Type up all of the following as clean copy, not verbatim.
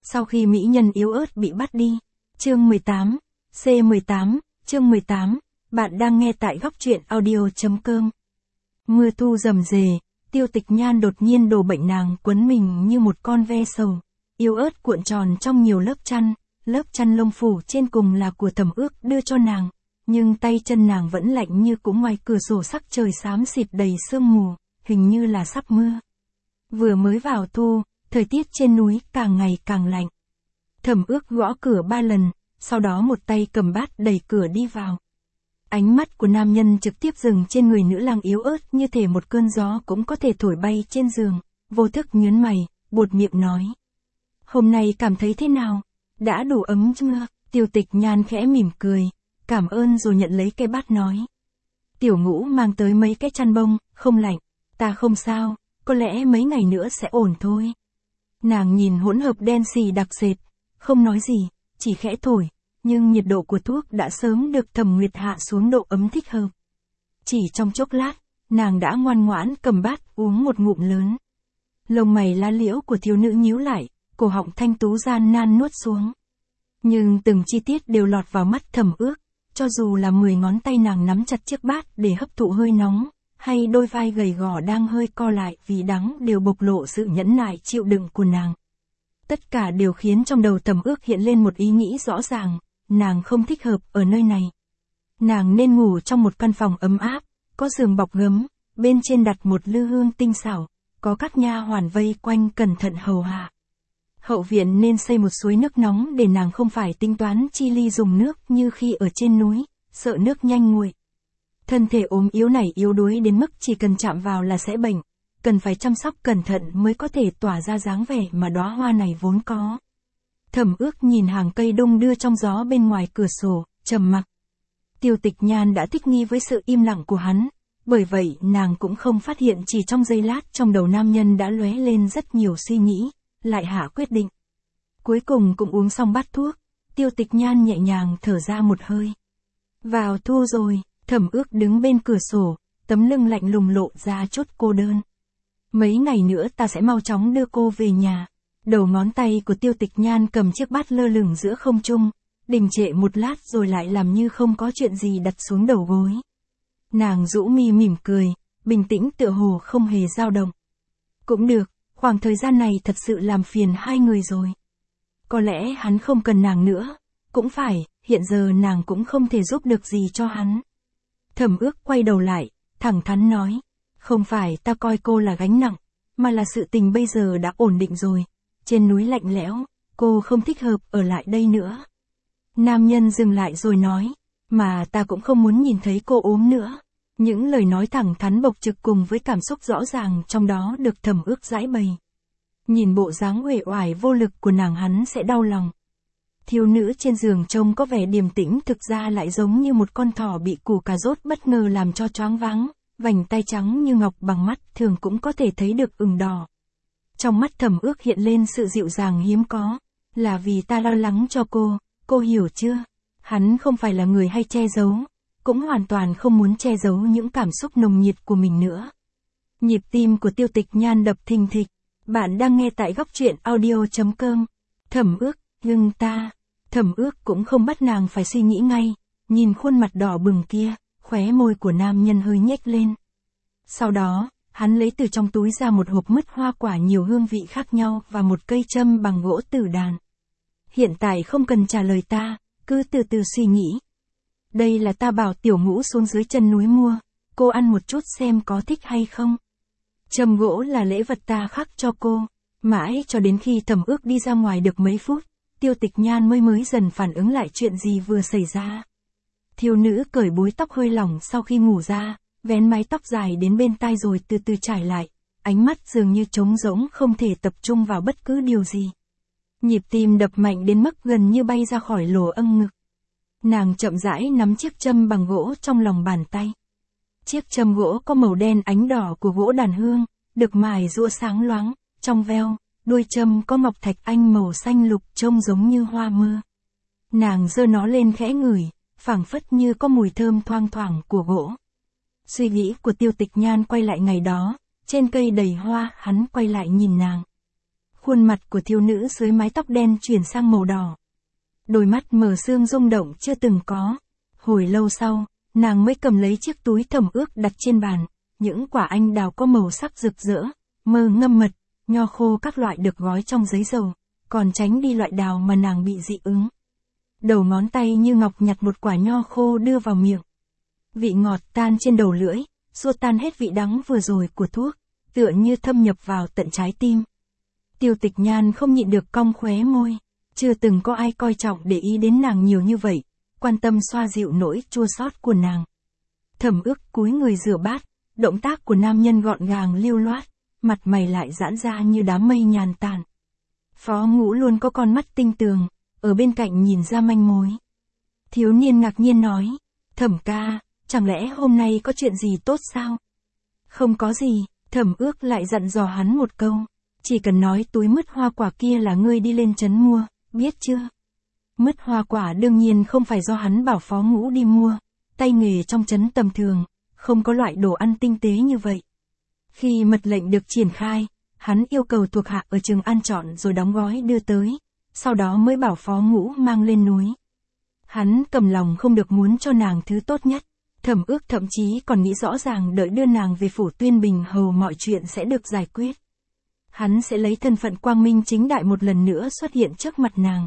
Sau khi mỹ nhân yếu ớt bị bắt đi. Chương 18. C18. Chương 18. Bạn đang nghe tại góc truyện audio.com. Mưa thu rầm rề, Tiêu Tịch Nhan đột nhiên đổ bệnh, nàng quấn mình như một con ve sầu, yếu ớt cuộn tròn trong nhiều lớp chăn lông phủ trên cùng là của Thẩm Ước đưa cho nàng, nhưng tay chân nàng vẫn lạnh như cũ. Ngoài cửa sổ sắc trời xám xịt đầy sương mù, hình như là sắp mưa. Vừa mới vào thu, thời tiết trên núi càng ngày càng lạnh. Thẩm Ước gõ cửa 3 lần, sau đó một tay cầm bát đẩy cửa đi vào. Ánh mắt của nam nhân trực tiếp dừng trên người nữ lang yếu ớt, như thể một cơn gió cũng có thể thổi bay trên giường, vô thức nhướng mày, buột miệng nói. Hôm nay cảm thấy thế nào? Đã đủ ấm chưa? Tiêu Tịch Nhan khẽ mỉm cười, cảm ơn rồi nhận lấy cái bát nói. Tiểu Ngũ mang tới mấy cái chăn bông, không lạnh, ta không sao, có lẽ mấy ngày nữa sẽ ổn thôi. Nàng nhìn hỗn hợp đen xì đặc sệt, không nói gì, chỉ khẽ thổi, nhưng nhiệt độ của thuốc đã sớm được Thẩm Nguyệt hạ xuống độ ấm thích hợp. Chỉ trong chốc lát, nàng đã ngoan ngoãn cầm bát uống một ngụm lớn. Lông mày lá liễu của thiếu nữ nhíu lại, cổ họng thanh tú gian nan nuốt xuống. Nhưng từng chi tiết đều lọt vào mắt Thẩm Ước, cho dù là 10 ngón tay nàng nắm chặt chiếc bát để hấp thụ hơi nóng, hay đôi vai gầy gò đang hơi co lại vì đắng đều bộc lộ sự nhẫn nại chịu đựng của nàng. Tất cả đều khiến trong đầu Thẩm Ước hiện lên một ý nghĩ rõ ràng, nàng không thích hợp ở nơi này. Nàng nên ngủ trong một căn phòng ấm áp, có giường bọc gấm, bên trên đặt một lư hương tinh xảo, có các nha hoàn vây quanh cẩn thận hầu hạ. Hậu viện nên xây một suối nước nóng để nàng không phải tính toán chi ly dùng nước như khi ở trên núi, sợ nước nhanh nguội. Thân thể ốm yếu này yếu đuối đến mức chỉ cần chạm vào là sẽ bệnh, cần phải chăm sóc cẩn thận mới có thể tỏa ra dáng vẻ mà đóa hoa này vốn có. Thẩm Ước nhìn hàng cây đung đưa trong gió bên ngoài cửa sổ, trầm mặc. Tiêu Tịch Nhan đã thích nghi với sự im lặng của hắn, bởi vậy nàng cũng không phát hiện chỉ trong giây lát trong đầu nam nhân đã lóe lên rất nhiều suy nghĩ, lại hạ quyết định. Cuối cùng cũng uống xong bát thuốc, Tiêu Tịch Nhan nhẹ nhàng thở ra một hơi. Vào thu rồi, Thẩm Ước đứng bên cửa sổ, tấm lưng lạnh lùng lộ ra chút cô đơn. Mấy ngày nữa ta sẽ mau chóng đưa cô về nhà. Đầu ngón tay của Tiêu Tịch Nhan cầm chiếc bát lơ lửng giữa không trung, đình trệ một lát rồi lại làm như không có chuyện gì đặt xuống đầu gối. Nàng rũ mi mỉm cười, bình tĩnh tựa hồ không hề dao động. Cũng được, khoảng thời gian này thật sự làm phiền hai người rồi. Có lẽ hắn không cần nàng nữa, cũng phải, hiện giờ nàng cũng không thể giúp được gì cho hắn. Thẩm Ước quay đầu lại, thẳng thắn nói, không phải ta coi cô là gánh nặng, mà là sự tình bây giờ đã ổn định rồi. Trên núi lạnh lẽo, cô không thích hợp ở lại đây nữa. Nam nhân dừng lại rồi nói, mà ta cũng không muốn nhìn thấy cô ốm nữa. Những lời nói thẳng thắn bộc trực cùng với cảm xúc rõ ràng trong đó được Thẩm Ước giải bày. Nhìn bộ dáng uể oải vô lực của nàng hắn sẽ đau lòng. Thiếu nữ trên giường trông có vẻ điềm tĩnh, thực ra lại giống như một con thỏ bị củ cà rốt bất ngờ làm cho choáng váng, vành tay trắng như ngọc bằng mắt thường cũng có thể thấy được ửng đỏ. Trong mắt Thẩm Ước hiện lên sự dịu dàng hiếm có, là vì ta lo lắng cho cô hiểu chưa? Hắn không phải là người hay che giấu, cũng hoàn toàn không muốn che giấu những cảm xúc nồng nhiệt của mình nữa. Nhịp tim của Tiêu Tịch Nhan đập thình thịch, bạn đang nghe tại góc truyện audio.com. Thẩm Ước, nhưng ta, Thẩm Ước cũng không bắt nàng phải suy nghĩ ngay, nhìn khuôn mặt đỏ bừng kia, khóe môi của nam nhân hơi nhếch lên. Sau đó, hắn lấy từ trong túi ra một hộp mứt hoa quả nhiều hương vị khác nhau và một cây châm bằng gỗ tử đàn. Hiện tại không cần trả lời ta, cứ từ từ suy nghĩ. Đây là ta bảo Tiểu Ngũ xuống dưới chân núi mua, cô ăn một chút xem có thích hay không. Châm gỗ là lễ vật ta khắc cho cô. Mãi cho đến khi Thẩm Ước đi ra ngoài được mấy phút, Tiêu Tịch Nhan mới dần phản ứng lại chuyện gì vừa xảy ra. Thiếu nữ cởi búi tóc hơi lỏng sau khi ngủ ra, vén mái tóc dài đến bên tai rồi từ từ trải lại, ánh mắt dường như trống rỗng không thể tập trung vào bất cứ điều gì. Nhịp tim đập mạnh đến mức gần như bay ra khỏi lỗ âng ngực. Nàng chậm rãi nắm chiếc châm bằng gỗ trong lòng bàn tay. Chiếc châm gỗ có màu đen ánh đỏ của gỗ đàn hương, được mài rũa sáng loáng, trong veo, đuôi châm có ngọc thạch anh màu xanh lục trông giống như hoa mưa. Nàng giơ nó lên khẽ ngửi, phảng phất như có mùi thơm thoang thoảng của gỗ. Suy nghĩ của Tiêu Tịch Nhan quay lại ngày đó, trên cây đầy hoa, hắn quay lại nhìn nàng. Khuôn mặt của thiếu nữ dưới mái tóc đen chuyển sang màu đỏ. Đôi mắt mở sương rung động chưa từng có. Hồi lâu sau, nàng mới cầm lấy chiếc túi Thẩm Ước đặt trên bàn. Những quả anh đào có màu sắc rực rỡ, mơ ngâm mật, nho khô các loại được gói trong giấy dầu, còn tránh đi loại đào mà nàng bị dị ứng. Đầu ngón tay như ngọc nhặt một quả nho khô đưa vào miệng. Vị ngọt tan trên đầu lưỡi, xua tan hết vị đắng vừa rồi của thuốc, tựa như thâm nhập vào tận trái tim. Tiêu Tịch Nhan không nhịn được cong khóe môi, chưa từng có ai coi trọng để ý đến nàng nhiều như vậy, quan tâm xoa dịu nỗi chua xót của nàng. Thẩm Ước cúi người rửa bát, động tác của nam nhân gọn gàng lưu loát, mặt mày lại giãn ra như đám mây nhàn tản. Phó Ngũ luôn có con mắt tinh tường, ở bên cạnh nhìn ra manh mối. Thiếu niên ngạc nhiên nói, Thẩm ca, chẳng lẽ hôm nay có chuyện gì tốt sao? Không có gì, Thẩm Ước lại dặn dò hắn một câu, chỉ cần nói túi mứt hoa quả kia là ngươi đi lên trấn mua, biết chưa? Mứt hoa quả đương nhiên không phải do hắn bảo Phó Ngũ đi mua, tay nghề trong trấn tầm thường, không có loại đồ ăn tinh tế như vậy. Khi mật lệnh được triển khai, hắn yêu cầu thuộc hạ ở Trường An chọn rồi đóng gói đưa tới, sau đó mới bảo Phó Ngũ mang lên núi. Hắn cầm lòng không được muốn cho nàng thứ tốt nhất, Thẩm Ước thậm chí còn nghĩ rõ ràng đợi đưa nàng về phủ Tuyên Bình hầu mọi chuyện sẽ được giải quyết. Hắn sẽ lấy thân phận quang minh chính đại một lần nữa xuất hiện trước mặt nàng.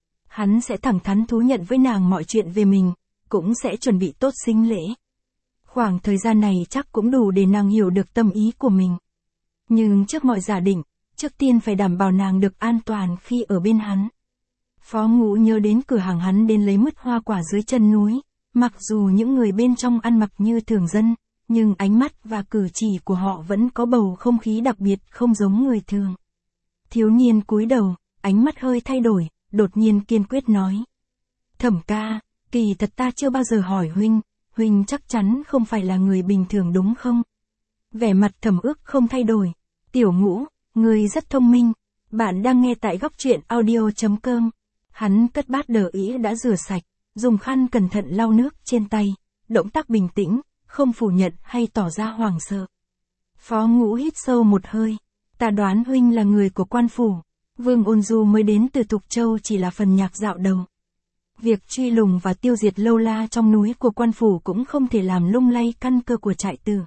Hắn sẽ thẳng thắn thú nhận với nàng mọi chuyện về mình, cũng sẽ chuẩn bị tốt sính lễ. Khoảng thời gian này chắc cũng đủ để nàng hiểu được tâm ý của mình. Nhưng trước mọi giả định, trước tiên phải đảm bảo nàng được an toàn khi ở bên hắn. Phó Ngũ nhớ đến cửa hàng hắn đến lấy mứt hoa quả dưới chân núi, mặc dù những người bên trong ăn mặc như thường dân, nhưng ánh mắt và cử chỉ của họ vẫn có bầu không khí đặc biệt không giống người thường. Thiếu niên cúi đầu, ánh mắt hơi thay đổi, đột nhiên kiên quyết nói. Thẩm ca, kỳ thật ta chưa bao giờ hỏi huynh chắc chắn không phải là người bình thường đúng không? Vẻ mặt Thẩm Ước không thay đổi. Tiểu Ngũ, ngươi rất thông minh. Bạn đang nghe tại góc truyện audio.com. Hắn cất bát đờ ý đã rửa sạch, dùng khăn cẩn thận lau nước trên tay, động tác bình tĩnh, không phủ nhận hay tỏ ra hoảng sợ. Phó Ngũ hít sâu một hơi. Ta đoán huynh là người của quan phủ. Vương Ôn Du mới đến từ Thục Châu chỉ là phần nhạc dạo đầu. Việc truy lùng và tiêu diệt lâu la trong núi của quan phủ cũng không thể làm lung lay căn cơ của trại Tử.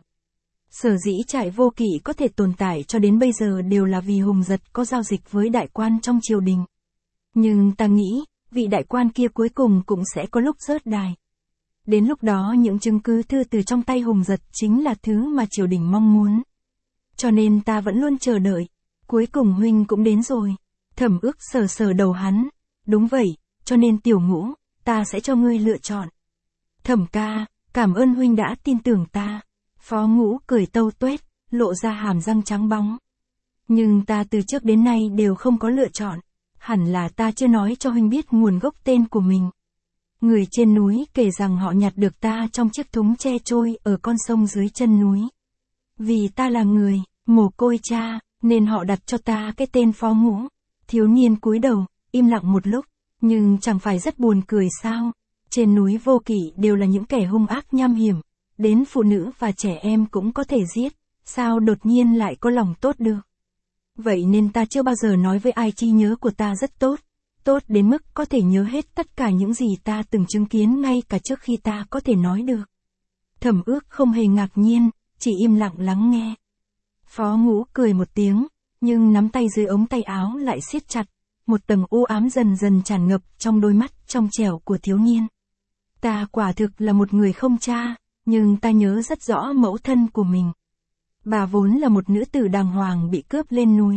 Sở dĩ trại Vô Kỵ có thể tồn tại cho đến bây giờ đều là vì Hùng Giật có giao dịch với đại quan trong triều đình. Nhưng ta nghĩ, vị đại quan kia cuối cùng cũng sẽ có lúc rớt đài. Đến lúc đó những chứng cứ thư từ trong tay Hùng Giật chính là thứ mà triều đình mong muốn. Cho nên ta vẫn luôn chờ đợi. Cuối cùng huynh cũng đến rồi. Thẩm Ước sờ sờ đầu hắn. Đúng vậy, cho nên Tiểu Ngũ, ta sẽ cho ngươi lựa chọn. Thẩm ca, cảm ơn huynh đã tin tưởng ta. Phó Ngũ cười tâu tuét, lộ ra hàm răng trắng bóng. Nhưng ta từ trước đến nay đều không có lựa chọn. Hẳn là ta chưa nói cho huynh biết nguồn gốc tên của mình. Người trên núi kể rằng họ nhặt được ta trong chiếc thúng tre trôi ở con sông dưới chân núi. Vì ta là người mồ côi cha, nên họ đặt cho ta cái tên Phó Ngũ. Thiếu niên cúi đầu, im lặng một lúc, nhưng chẳng phải rất buồn cười sao? Trên núi Vô Kỵ đều là những kẻ hung ác nham hiểm, đến phụ nữ và trẻ em cũng có thể giết, sao đột nhiên lại có lòng tốt được? Vậy nên ta chưa bao giờ nói với ai trí nhớ của ta rất tốt, tốt đến mức có thể nhớ hết tất cả những gì ta từng chứng kiến ngay cả trước khi ta có thể nói được. Thẩm Ước không hề ngạc nhiên, chỉ im lặng lắng nghe. Phó Ngũ cười một tiếng, nhưng nắm tay dưới ống tay áo lại siết chặt, một tầng u ám dần dần tràn ngập trong đôi mắt trong trẻo của thiếu niên. Ta quả thực là một người không cha, nhưng ta nhớ rất rõ mẫu thân của mình. Bà vốn là một nữ tử đàng hoàng bị cướp lên núi.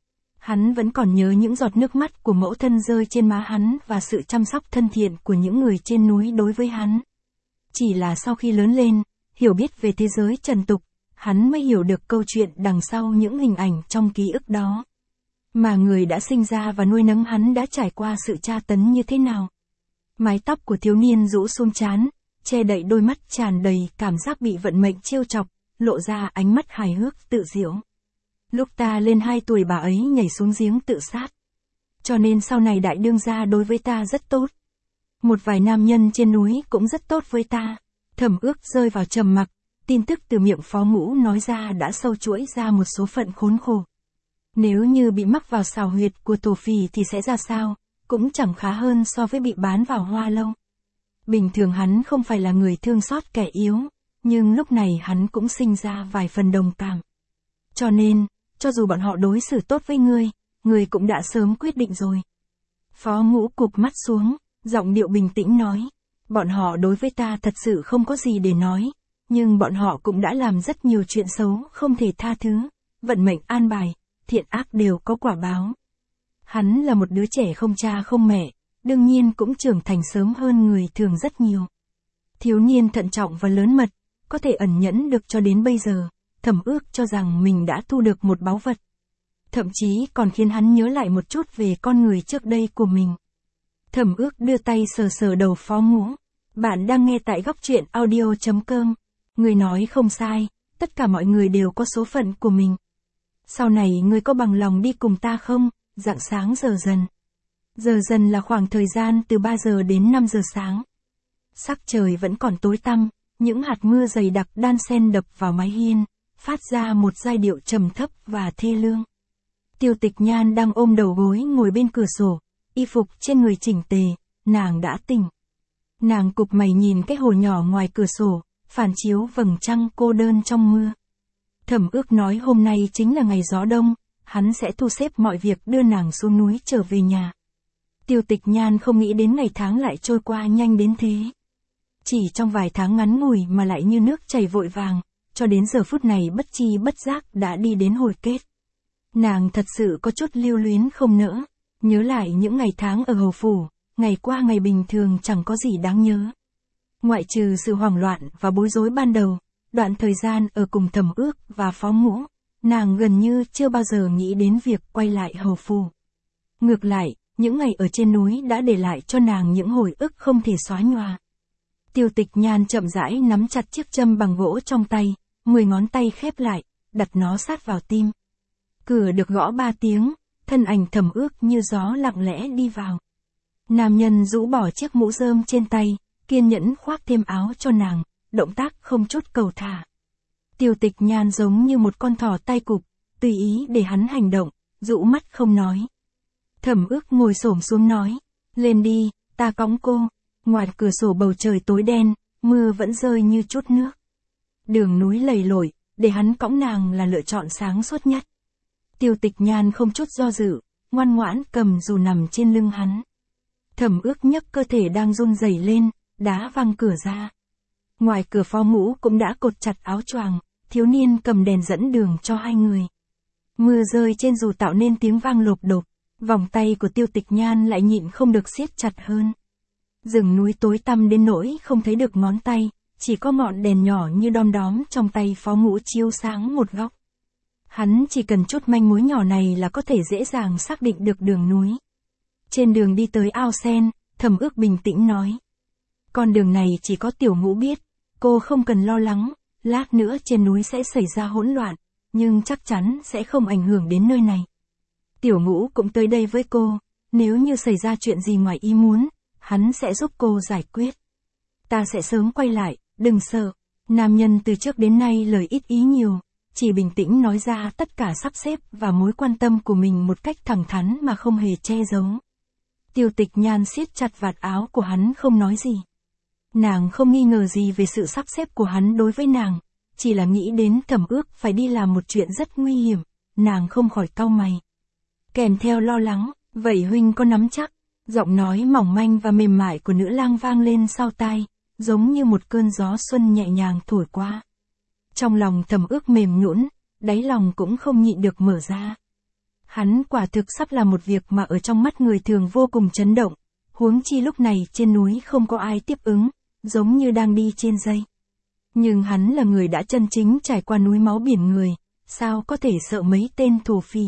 Hắn vẫn còn nhớ những giọt nước mắt của mẫu thân rơi trên má hắn và sự chăm sóc thân thiện của những người trên núi đối với hắn. Chỉ là sau khi lớn lên, hiểu biết về thế giới trần tục, hắn mới hiểu được câu chuyện đằng sau những hình ảnh trong ký ức đó. Mà người đã sinh ra và nuôi nấng hắn đã trải qua sự tra tấn như thế nào. Mái tóc của thiếu niên rũ xuống trán, che đậy đôi mắt tràn đầy cảm giác bị vận mệnh trêu chọc, lộ ra ánh mắt hài hước tự giễu. Lúc ta lên 2 tuổi bà ấy nhảy xuống giếng tự sát. Cho nên sau này đại đương gia đối với ta rất tốt. Một vài nam nhân trên núi cũng rất tốt với ta. Thẩm Ước rơi vào trầm mặc, tin tức từ miệng Phó Ngũ nói ra đã sâu chuỗi ra một số phận khốn khổ. Nếu như bị mắc vào xào huyệt của thổ phỉ thì sẽ ra sao, cũng chẳng khá hơn so với bị bán vào hoa lâu. Bình thường hắn không phải là người thương xót kẻ yếu, nhưng lúc này hắn cũng sinh ra vài phần đồng cảm. Cho nên, cho dù bọn họ đối xử tốt với ngươi cũng đã sớm quyết định rồi. Phó Ngũ cụp mắt xuống, giọng điệu bình tĩnh nói, bọn họ đối với ta thật sự không có gì để nói, nhưng bọn họ cũng đã làm rất nhiều chuyện xấu không thể tha thứ, vận mệnh an bài, thiện ác đều có quả báo. Hắn là một đứa trẻ không cha không mẹ, đương nhiên cũng trưởng thành sớm hơn người thường rất nhiều. Thiếu niên thận trọng và lớn mật, có thể ẩn nhẫn được cho đến bây giờ, Thẩm Ước cho rằng mình đã thu được một báu vật. Thậm chí còn khiến hắn nhớ lại một chút về con người trước đây của mình. Thẩm Ước đưa tay sờ sờ đầu Phó Ngũ. Bạn đang nghe tại góc truyện audio.com. Người nói không sai, tất cả mọi người đều có số phận của mình. Sau này ngươi có bằng lòng đi cùng ta không? Rạng sáng giờ dần. Giờ dần là khoảng thời gian từ 3 giờ đến 5 giờ sáng. Sắc trời vẫn còn tối tăm, những hạt mưa dày đặc đan xen đập vào mái hiên, phát ra một giai điệu trầm thấp và thê lương. Tiêu Tịch Nhan đang ôm đầu gối ngồi bên cửa sổ, y phục trên người chỉnh tề, nàng đã tỉnh. Nàng cụp mày nhìn cái hồ nhỏ ngoài cửa sổ, phản chiếu vầng trăng cô đơn trong mưa. Thẩm Ước nói hôm nay chính là ngày gió đông, hắn sẽ thu xếp mọi việc đưa nàng xuống núi trở về nhà. Tiêu Tịch Nhan không nghĩ đến ngày tháng lại trôi qua nhanh đến thế. Chỉ trong vài tháng ngắn ngủi mà lại như nước chảy vội vàng, cho đến giờ phút này bất chi bất giác đã đi đến hồi kết. Nàng thật sự có chút lưu luyến không nỡ, nhớ lại những ngày tháng ở hầu phủ, ngày qua ngày bình thường chẳng có gì đáng nhớ. Ngoại trừ sự hoảng loạn và bối rối ban đầu, đoạn thời gian ở cùng Thẩm Ước và Phó Ngũ, nàng gần như chưa bao giờ nghĩ đến việc quay lại hầu phủ. Ngược lại, những ngày ở trên núi đã để lại cho nàng những hồi ức không thể xóa nhòa. Tiêu Tịch Nhan chậm rãi nắm chặt chiếc châm bằng gỗ trong tay, 10 ngón tay khép lại, đặt nó sát vào tim. Cửa được gõ 3 tiếng, thân ảnh Thẩm Ước như gió lặng lẽ đi vào. Nam nhân rũ bỏ chiếc mũ rơm trên tay, kiên nhẫn khoác thêm áo cho nàng, động tác không chút cầu thả. Tiêu Tịch Nhan giống như một con thỏ tai cụp, tùy ý để hắn hành động, dụ mắt không nói. Thẩm Ước ngồi xổm xuống nói, lên đi, ta cõng cô. Ngoài cửa sổ bầu trời tối đen, mưa vẫn rơi như chút nước. Đường núi lầy lội, để hắn cõng nàng là lựa chọn sáng suốt nhất. Tiêu Tịch Nhan không chút do dự, ngoan ngoãn cầm dù nằm trên lưng hắn. Thẩm Ước nhấc cơ thể đang run rẩy lên, đá văng cửa ra. Ngoài cửa Phó Ngũ cũng đã cột chặt áo choàng, thiếu niên cầm đèn dẫn đường cho hai người. Mưa rơi trên dù tạo nên tiếng vang lộp độp, vòng tay của Tiêu Tịch Nhan lại nhịn không được siết chặt hơn. Rừng núi tối tăm đến nỗi không thấy được ngón tay, chỉ có ngọn đèn nhỏ như đom đóm trong tay Phó Ngũ chiếu sáng một góc. Hắn chỉ cần chút manh mối nhỏ này là có thể dễ dàng xác định được đường núi. Trên đường đi tới ao sen, Thẩm Ước bình tĩnh nói. Con đường này chỉ có Tiểu Ngũ biết, cô không cần lo lắng, lát nữa trên núi sẽ xảy ra hỗn loạn, nhưng chắc chắn sẽ không ảnh hưởng đến nơi này. Tiểu Ngũ cũng tới đây với cô, nếu như xảy ra chuyện gì ngoài ý muốn, hắn sẽ giúp cô giải quyết. Ta sẽ sớm quay lại, đừng sợ. Nam nhân từ trước đến nay lời ít ý nhiều, chỉ bình tĩnh nói ra tất cả sắp xếp và mối quan tâm của mình một cách thẳng thắn mà không hề che giấu. Tiêu Tịch Nhan siết chặt vạt áo của hắn không nói gì. Nàng không nghi ngờ gì về sự sắp xếp của hắn đối với nàng, chỉ là nghĩ đến Thẩm Ước phải đi làm một chuyện rất nguy hiểm, nàng không khỏi cau mày. Kèm theo lo lắng, vậy huynh có nắm chắc? Giọng nói mỏng manh và mềm mại của nữ lang vang lên sau tai, giống như một cơn gió xuân nhẹ nhàng thổi qua. Trong lòng Thẩm Ước mềm nhũn, đáy lòng cũng không nhịn được mở ra. Hắn quả thực sắp làm một việc mà ở trong mắt người thường vô cùng chấn động, huống chi lúc này trên núi không có ai tiếp ứng, giống như đang đi trên dây. Nhưng hắn là người đã chân chính trải qua núi máu biển người, sao có thể sợ mấy tên thổ phỉ.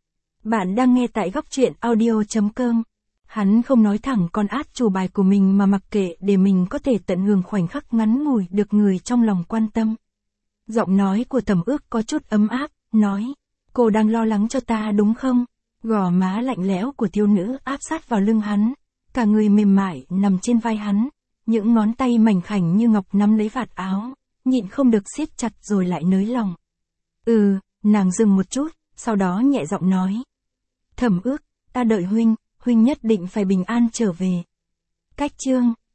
Bạn đang nghe tại góc truyện audio.com. Hắn không nói thẳng con át chủ bài của mình mà mặc kệ để mình có thể tận hưởng khoảnh khắc ngắn ngủi được người trong lòng quan tâm. Giọng nói của Thẩm Ước có chút ấm áp, nói, cô đang lo lắng cho ta đúng không? Gò má lạnh lẽo của thiếu nữ áp sát vào lưng hắn, cả người mềm mại nằm trên vai hắn, những ngón tay mảnh khảnh như ngọc nắm lấy vạt áo, nhịn không được siết chặt rồi lại nới lòng. Nàng dừng một chút, sau đó nhẹ giọng nói. Thẩm Ước, ta đợi huynh nhất định phải bình an trở về. Cách chương